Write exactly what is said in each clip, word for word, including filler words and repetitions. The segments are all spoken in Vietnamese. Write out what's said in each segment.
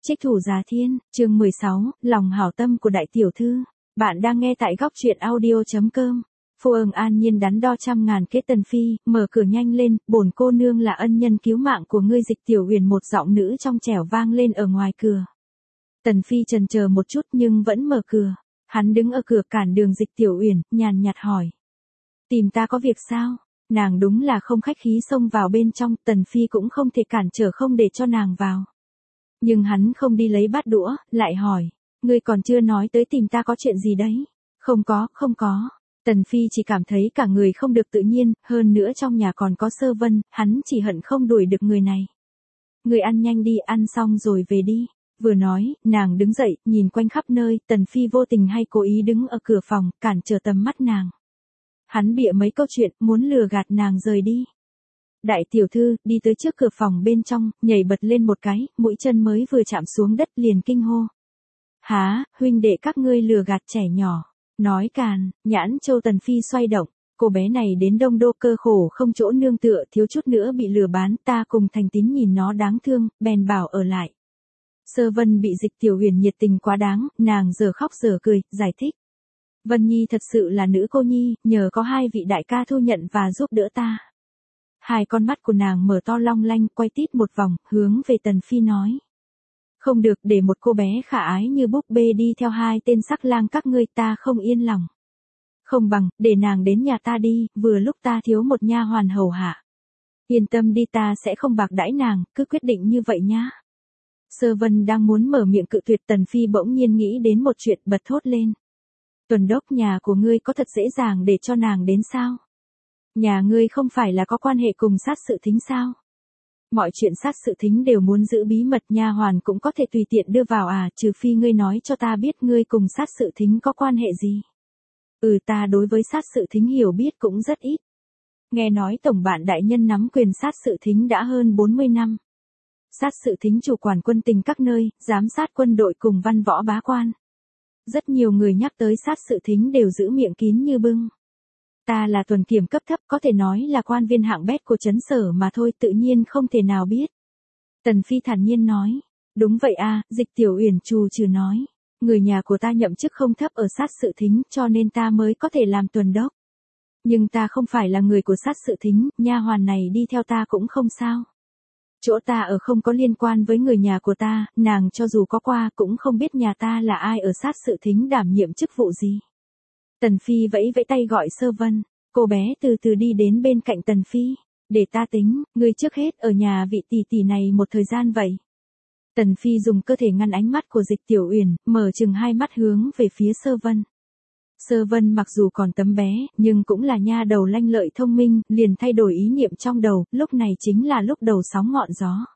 Trích thủ Giá Thiên, chương mười sáu, lòng hảo tâm của đại tiểu thư. Bạn đang nghe tại góc truyện audio chấm com. Phu ưng an nhiên đắn đo trăm ngàn kế. Tần Phi, mở cửa nhanh lên, bổn cô nương là ân nhân cứu mạng của ngươi. Dịch Tiểu Uyển một giọng nữ trong trẻo vang lên ở ngoài cửa. Tần Phi chần chờ một chút nhưng vẫn mở cửa. Hắn đứng ở cửa cản đường Dịch Tiểu Uyển, nhàn nhạt hỏi. Tìm ta có việc sao? Nàng đúng là không khách khí xông vào bên trong, Tần Phi cũng không thể cản trở không để cho nàng vào. Nhưng hắn không đi lấy bát đũa, lại hỏi, ngươi còn chưa nói tới tìm ta có chuyện gì đấy? Không có, không có. Tần Phi chỉ cảm thấy cả người không được tự nhiên, hơn nữa trong nhà còn có Sơ Vân, hắn chỉ hận không đuổi được người này. Ngươi ăn nhanh đi, ăn xong rồi về đi. Vừa nói, nàng đứng dậy, nhìn quanh khắp nơi, Tần Phi vô tình hay cố ý đứng ở cửa phòng, cản trở tầm mắt nàng. Hắn bịa mấy câu chuyện, muốn lừa gạt nàng rời đi. Đại tiểu thư, đi tới trước cửa phòng bên trong, nhảy bật lên một cái, mũi chân mới vừa chạm xuống đất liền kinh hô. Há, huynh đệ các ngươi lừa gạt trẻ nhỏ. Nói càn, nhãn châu Tần Phi xoay động, cô bé này đến Đông Đô cơ khổ không chỗ nương tựa, thiếu chút nữa bị lừa bán, ta cùng Thành Tín nhìn nó đáng thương, bèn bảo ở lại. Sơ Vân bị Dịch Tiểu Uyển nhiệt tình quá đáng, nàng giờ khóc giờ cười, giải thích. Vân Nhi thật sự là nữ cô nhi, nhờ có hai vị đại ca thu nhận và giúp đỡ ta. Hai con mắt của nàng mở to long lanh, quay tít một vòng, hướng về Tần Phi nói. Không được, để một cô bé khả ái như búp bê đi theo hai tên sắc lang các ngươi, ta không yên lòng. Không bằng, để nàng đến nhà ta đi, vừa lúc ta thiếu một nha hoàn hầu hạ. Yên tâm đi, ta sẽ không bạc đãi nàng, cứ quyết định như vậy nhá. Sơ Vân đang muốn mở miệng cự tuyệt, Tần Phi bỗng nhiên nghĩ đến một chuyện, bật thốt lên. Tuần đốc, nhà của ngươi có thật dễ dàng để cho nàng đến sao? Nhà ngươi không phải là có quan hệ cùng sát sự thính sao? Mọi chuyện sát sự thính đều muốn giữ bí mật, nha hoàn cũng có thể tùy tiện đưa vào à, trừ phi ngươi nói cho ta biết ngươi cùng sát sự thính có quan hệ gì. Ừ, ta đối với sát sự thính hiểu biết cũng rất ít. Nghe nói tổng bạn đại nhân nắm quyền sát sự thính đã hơn bốn mươi năm. Sát sự thính chủ quản quân tình các nơi, giám sát quân đội cùng văn võ bá quan. Rất nhiều người nhắc tới sát sự thính đều giữ miệng kín như bưng. Ta là tuần kiểm cấp thấp, có thể nói là quan viên hạng bét của trấn sở mà thôi, tự nhiên không thể nào biết. Tần Phi thản nhiên nói. Đúng vậy à, Dịch Tiểu Uyển trù trừ nói. Người nhà của ta nhậm chức không thấp ở sát sự thính, cho nên ta mới có thể làm tuần đốc. Nhưng ta không phải là người của sát sự thính, nha hoàn này đi theo ta cũng không sao. Chỗ ta ở không có liên quan với người nhà của ta, nàng cho dù có qua cũng không biết nhà ta là ai ở sát sự thính đảm nhiệm chức vụ gì. Tần Phi vẫy vẫy tay gọi Sơ Vân, cô bé từ từ đi đến bên cạnh Tần Phi, để ta tính, ngươi trước hết ở nhà vị tỷ tỷ này một thời gian vậy. Tần Phi dùng cơ thể ngăn ánh mắt của Dịch Tiểu Uyển, mở chừng hai mắt hướng về phía Sơ Vân. Sơ Vân mặc dù còn tấm bé, nhưng cũng là nha đầu lanh lợi thông minh, liền thay đổi ý niệm trong đầu, lúc này chính là lúc đầu sóng ngọn gió.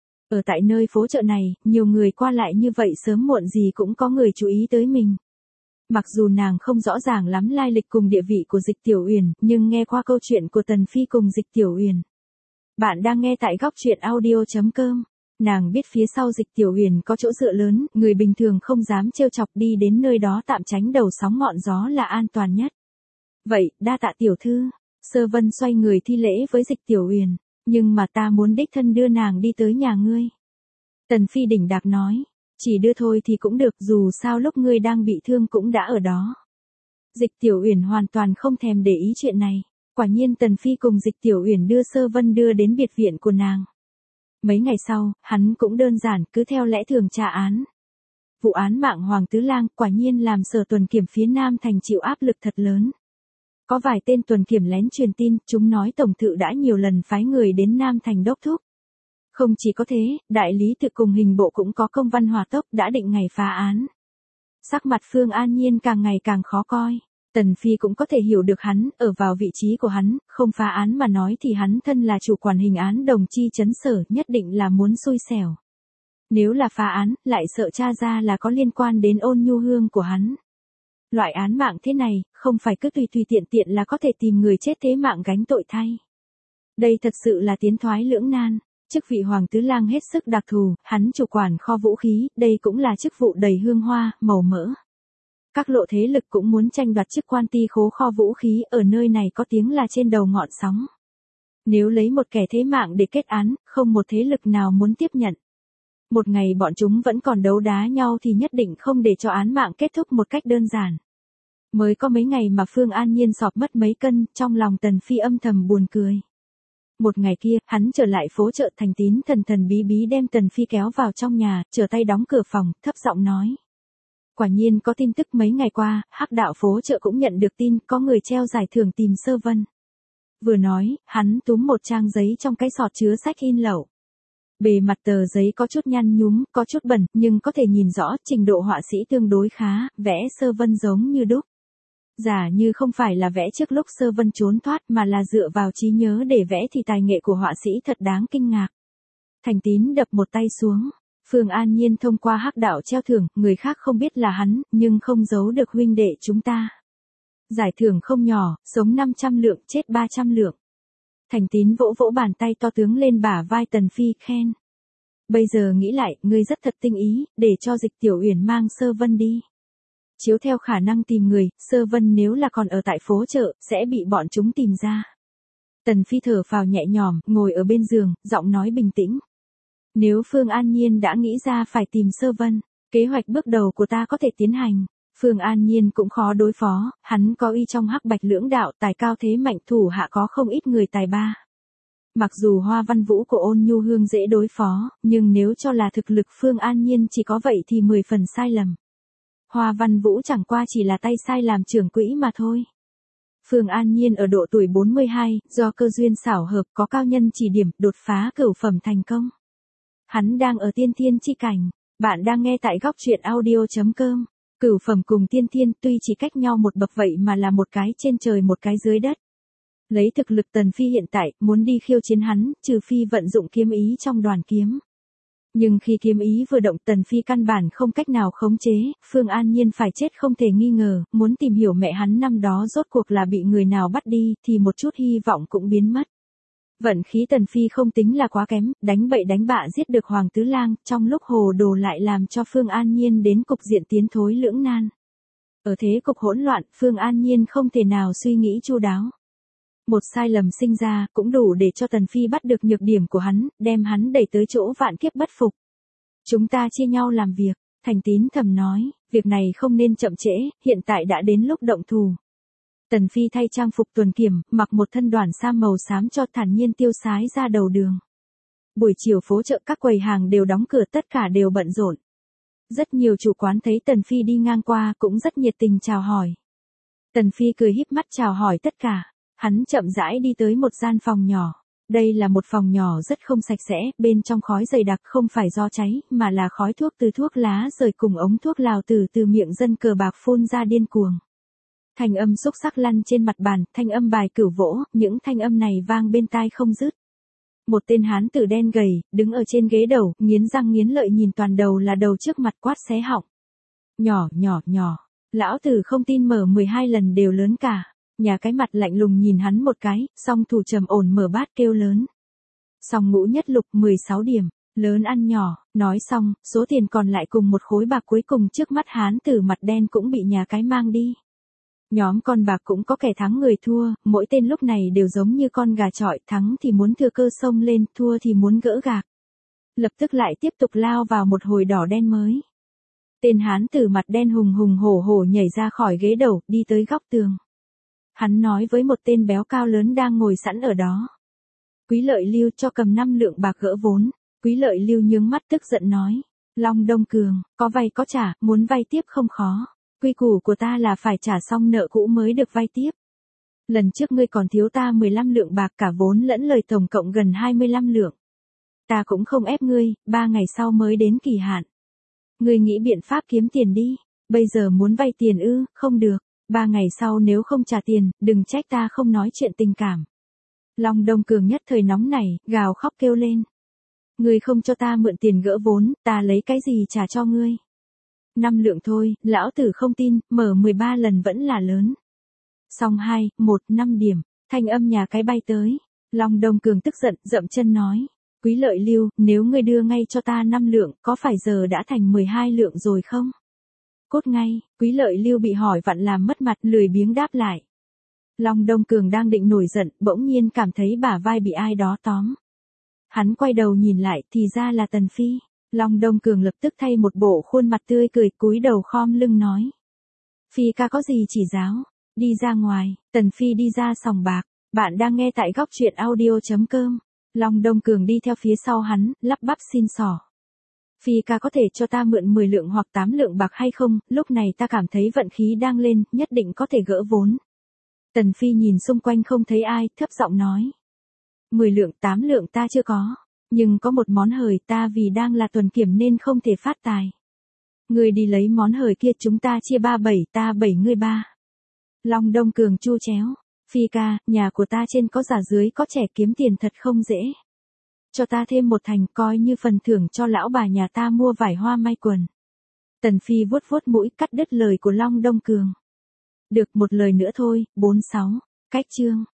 Ở tại nơi phố chợ này, nhiều người qua lại như vậy sớm muộn gì cũng có người chú ý tới mình. Mặc dù nàng không rõ ràng lắm lai lịch cùng địa vị của Dịch Tiểu Uyển, nhưng nghe qua câu chuyện của Tần Phi cùng Dịch Tiểu Uyển. Bạn đang nghe tại góc truyện audio chấm com. Nàng biết phía sau Dịch Tiểu Uyển có chỗ dựa lớn, người bình thường không dám trêu chọc, đi đến nơi đó tạm tránh đầu sóng ngọn gió là an toàn nhất. Vậy, đa tạ tiểu thư. Sơ Vân xoay người thi lễ với Dịch Tiểu Uyển, nhưng mà ta muốn đích thân đưa nàng đi tới nhà ngươi. Tần Phi đỉnh đạc nói, chỉ đưa thôi thì cũng được, dù sao lúc ngươi đang bị thương cũng đã ở đó. Dịch Tiểu Uyển hoàn toàn không thèm để ý chuyện này. Quả nhiên Tần Phi cùng Dịch Tiểu Uyển đưa Sơ Vân đưa đến biệt viện của nàng. Mấy ngày sau, hắn cũng đơn giản cứ theo lẽ thường tra án. Vụ án mạng Hoàng Tứ Lang quả nhiên làm sở tuần kiểm phía Nam thành chịu áp lực thật lớn. Có vài tên tuần kiểm lén truyền tin, chúng nói tổng thự đã nhiều lần phái người đến Nam thành đốc thúc. Không chỉ có thế, đại lý tự cùng hình bộ cũng có công văn hỏa tốc đã định ngày phá án. Sắc mặt Phương An Nhiên càng ngày càng khó coi. Tần Phi cũng có thể hiểu được hắn, ở vào vị trí của hắn, không phá án mà nói thì hắn thân là chủ quản hình án đồng chi trấn sở, nhất định là muốn xui xẻo. Nếu là phá án, lại sợ tra ra là có liên quan đến Ôn Nhu Hương của hắn. Loại án mạng thế này, không phải cứ tùy tùy tiện tiện là có thể tìm người chết thế mạng gánh tội thay. Đây thật sự là tiến thoái lưỡng nan. Chức vị Hoàng Tứ Lang hết sức đặc thù, hắn chủ quản kho vũ khí, đây cũng là chức vụ đầy hương hoa, màu mỡ. Các lộ thế lực cũng muốn tranh đoạt chức quan ty khố kho vũ khí, ở nơi này có tiếng là trên đầu ngọn sóng. Nếu lấy một kẻ thế mạng để kết án, không một thế lực nào muốn tiếp nhận. Một ngày bọn chúng vẫn còn đấu đá nhau thì nhất định không để cho án mạng kết thúc một cách đơn giản. Mới có mấy ngày mà Phương An Nhiên sọp mất mấy cân, trong lòng Tần Phi âm thầm buồn cười. Một ngày kia, hắn trở lại phố chợ Thành Tín thần thần bí bí đem Tần Phi kéo vào trong nhà, trở tay đóng cửa phòng, thấp giọng nói. Quả nhiên có tin tức mấy ngày qua, Hắc đạo phố chợ cũng nhận được tin có người treo giải thưởng tìm Sơ Vân. Vừa nói, hắn túm một trang giấy trong cái sọt chứa sách in lậu. Bề mặt tờ giấy có chút nhăn nhúm, có chút bẩn, nhưng có thể nhìn rõ trình độ họa sĩ tương đối khá, vẽ Sơ Vân giống như đúc. Giả như không phải là vẽ trước lúc Sơ Vân trốn thoát mà là dựa vào trí nhớ để vẽ thì tài nghệ của họa sĩ thật đáng kinh ngạc. Thành Tín đập một tay xuống. Phương An Nhiên thông qua Hắc đạo treo thưởng, người khác không biết là hắn, nhưng không giấu được huynh đệ chúng ta. Giải thưởng không nhỏ, sống năm trăm lượng, chết ba trăm lượng. Thành Tín vỗ vỗ bàn tay to tướng lên bả vai Tần Phi, khen. Bây giờ nghĩ lại, ngươi rất thật tinh ý, để cho Dịch Tiểu Uyển mang Sơ Vân đi. Chiếu theo khả năng tìm người, Sơ Vân nếu là còn ở tại phố chợ, sẽ bị bọn chúng tìm ra. Tần Phi thở phào nhẹ nhõm, ngồi ở bên giường, giọng nói bình tĩnh. Nếu Phương An Nhiên đã nghĩ ra phải tìm Sơ Vân, kế hoạch bước đầu của ta có thể tiến hành. Phương An Nhiên cũng khó đối phó, hắn có uy trong Hắc Bạch lưỡng đạo, tài cao thế mạnh, thủ hạ có không ít người tài ba. Mặc dù Hoa Văn Vũ của Ôn Nhu Hương dễ đối phó, nhưng nếu cho là thực lực Phương An Nhiên chỉ có vậy thì mười phần sai lầm. Hoa Văn Vũ chẳng qua chỉ là tay sai làm trưởng quỹ mà thôi. Phương An Nhiên ở độ tuổi bốn mươi hai, do cơ duyên xảo hợp có cao nhân chỉ điểm, đột phá cửu phẩm thành công. Hắn đang ở tiên thiên chi cảnh. Bạn đang nghe tại góc truyện audio chấm com. Cửu phẩm cùng tiên thiên tuy chỉ cách nhau một bậc vậy mà là một cái trên trời một cái dưới đất. Lấy thực lực Tần Phi hiện tại, muốn đi khiêu chiến hắn, trừ phi vận dụng kiếm ý trong đoàn kiếm. Nhưng khi kiếm ý vừa động, Tần Phi căn bản không cách nào khống chế, Phương An Nhiên phải chết không thể nghi ngờ, muốn tìm hiểu mẹ hắn năm đó rốt cuộc là bị người nào bắt đi, thì một chút hy vọng cũng biến mất. Vận khí Tần Phi không tính là quá kém, đánh bậy đánh bạ giết được Hoàng Tứ Lang, trong lúc hồ đồ lại làm cho Phương An Nhiên đến cục diện tiến thối lưỡng nan. Ở thế cục hỗn loạn, Phương An Nhiên không thể nào suy nghĩ chu đáo. Một sai lầm sinh ra, cũng đủ để cho Tần Phi bắt được nhược điểm của hắn, đem hắn đẩy tới chỗ vạn kiếp bất phục. Chúng ta chia nhau làm việc, Thành Tín thầm nói, việc này không nên chậm trễ, hiện tại đã đến lúc động thủ. Tần Phi thay trang phục tuần kiểm, mặc một thân đoàn sam màu xám cho thản nhiên tiêu sái ra đầu đường. Buổi chiều phố chợ các quầy hàng đều đóng cửa, tất cả đều bận rộn. Rất nhiều chủ quán thấy Tần Phi đi ngang qua cũng rất nhiệt tình chào hỏi. Tần Phi cười híp mắt chào hỏi tất cả. Hắn chậm rãi đi tới một gian phòng nhỏ. Đây là một phòng nhỏ rất không sạch sẽ, bên trong khói dày đặc không phải do cháy, mà là khói thuốc từ thuốc lá rời cùng ống thuốc lào từ từ miệng dân cờ bạc phun ra điên cuồng. Thanh âm xúc sắc lăn trên mặt bàn, thanh âm bài cửu vỗ, những thanh âm này vang bên tai không dứt. Một tên hán tử đen gầy, đứng ở trên ghế đầu, nghiến răng nghiến lợi nhìn toàn đầu là đầu trước mặt quát xé họng. Nhỏ, nhỏ, nhỏ, lão tử không tin mở mười hai lần đều lớn cả. Nhà cái mặt lạnh lùng nhìn hắn một cái, song thủ trầm ổn mở bát kêu lớn. Song ngũ nhất lục mười sáu điểm, lớn ăn nhỏ, nói xong, số tiền còn lại cùng một khối bạc cuối cùng trước mắt hán tử mặt đen cũng bị nhà cái mang đi. Nhóm con bạc cũng có kẻ thắng người thua, mỗi tên lúc này đều giống như con gà chọi, thắng thì muốn thừa cơ xông lên, thua thì muốn gỡ gạc. Lập tức lại tiếp tục lao vào một hồi đỏ đen mới. Tên hán tử mặt đen hùng hùng hổ hổ nhảy ra khỏi ghế đầu, đi tới góc tường. Hắn nói với một tên béo cao lớn đang ngồi sẵn ở đó. Quý Lợi Lưu cho cầm năm lượng bạc gỡ vốn. Quý Lợi Lưu nhướng mắt tức giận nói. Long Đông Cường, có vay có trả, muốn vay tiếp không khó. Quy củ của ta là phải trả xong nợ cũ mới được vay tiếp. Lần trước ngươi còn thiếu ta mười lăm lượng bạc cả vốn lẫn lời tổng cộng gần hai mươi lăm lượng. Ta cũng không ép ngươi, ba ngày sau mới đến kỳ hạn. Ngươi nghĩ biện pháp kiếm tiền đi, bây giờ muốn vay tiền ư, không được. Ba ngày sau nếu không trả tiền, đừng trách ta không nói chuyện tình cảm. Long Đông Cường nhất thời nóng nảy, gào khóc kêu lên. Ngươi không cho ta mượn tiền gỡ vốn, ta lấy cái gì trả cho ngươi? Năm lượng thôi, lão tử không tin, mở mười ba lần vẫn là lớn. Xong hai, một, năm điểm, thanh âm nhà cái bay tới. Long Đông Cường tức giận, dậm chân nói. Quý Lợi Lưu, nếu ngươi đưa ngay cho ta năm lượng, có phải giờ đã thành mười hai lượng rồi không? Cốt ngay, Quý Lợi Lưu bị hỏi vặn làm mất mặt, lười biếng đáp lại. Long Đông Cường đang định nổi giận, bỗng nhiên cảm thấy bả vai bị ai đó tóm. Hắn quay đầu nhìn lại, thì ra là Tần Phi. Long Đông Cường lập tức thay một bộ khuôn mặt tươi cười, cúi đầu khom lưng nói. Phi ca có gì chỉ giáo, đi ra ngoài. Tần Phi đi ra sòng bạc, bạn đang nghe tại góc truyện audio.com. Long Đông Cường đi theo phía sau hắn, lắp bắp xin xỏ. Phi ca có thể cho ta mượn mười lượng hoặc tám lượng bạc hay không, lúc này ta cảm thấy vận khí đang lên, nhất định có thể gỡ vốn. Tần Phi nhìn xung quanh không thấy ai, thấp giọng nói. mười lượng tám lượng ta chưa có, nhưng có một món hời ta vì đang là tuần kiểm nên không thể phát tài. Người đi lấy món hời kia, chúng ta chia ba bảy, ta bảy ngươi ba. Long Đông Cường chu chéo. Phi ca, nhà của ta trên có già dưới có trẻ, kiếm tiền thật không dễ. Cho ta thêm một thành, coi như phần thưởng cho lão bà nhà ta mua vải hoa may quần. Tần Phi vuốt vuốt mũi, cắt đứt lời của Long Đông Cường. Được, một lời nữa thôi. bốn sáu. Cách chương.